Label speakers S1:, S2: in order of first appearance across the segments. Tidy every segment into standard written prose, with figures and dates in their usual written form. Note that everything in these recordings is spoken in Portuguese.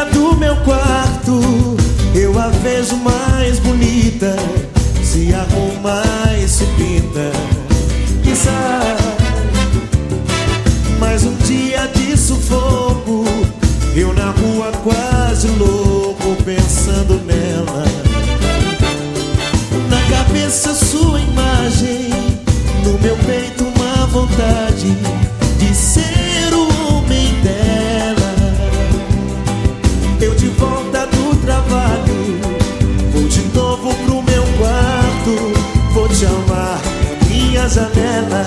S1: dia do meu quarto eu a vejo mais bonita, se arruma e se pinta e sai. Mais um dia de sufoco, eu na rua quase louco pensando nela. Na cabeça sua imagem, no meu peito uma vontade de ser o homem dela. Eu de volta do trabalho, vou de novo pro meu quarto, vou te amar na minha janela.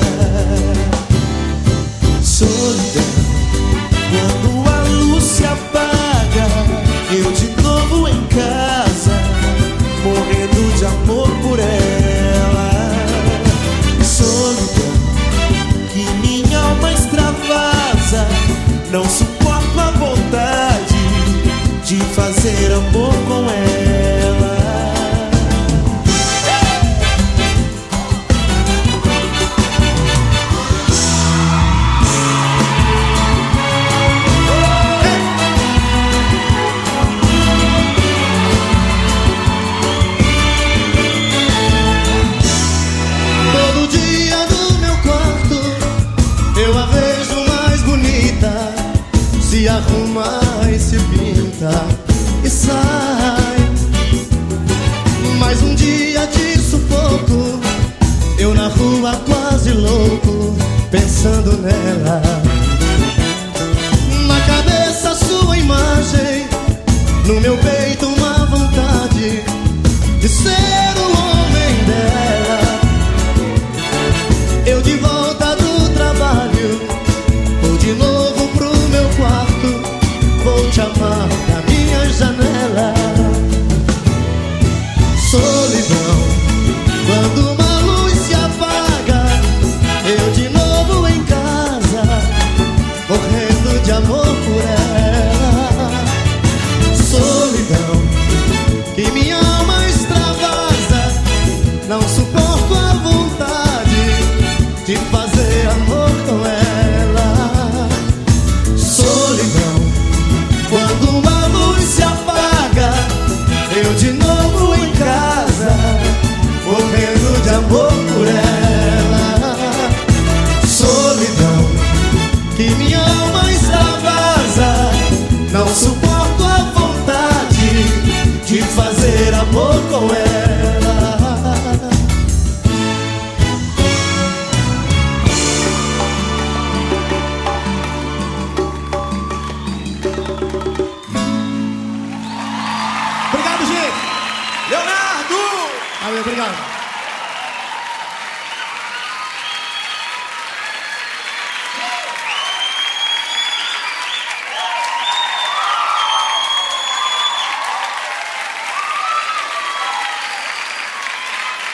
S1: Solidão, quando a luz se apaga, eu de novo em casa, morrendo de amor por ela. Solidão, que minha alma extravasa, não suporto a vontade de fazer amor com ela.
S2: Todo dia no meu quarto eu a vejo mais bonita, se arruma e se pinta e sai. Mais um dia de sufoco, eu na rua quase louco pensando nela. Na cabeça sua imagem, no meu peito uma vontade de ser o homem dela. Eu de volta do trabalho, vou de novo pro meu quarto, vou te amar da minha janela. Solidão, quando uma luz se apaga, eu de novo em casa, morrendo de amor por ela. Solidão, que minha alma extravasa, não suporto a vontade de fazer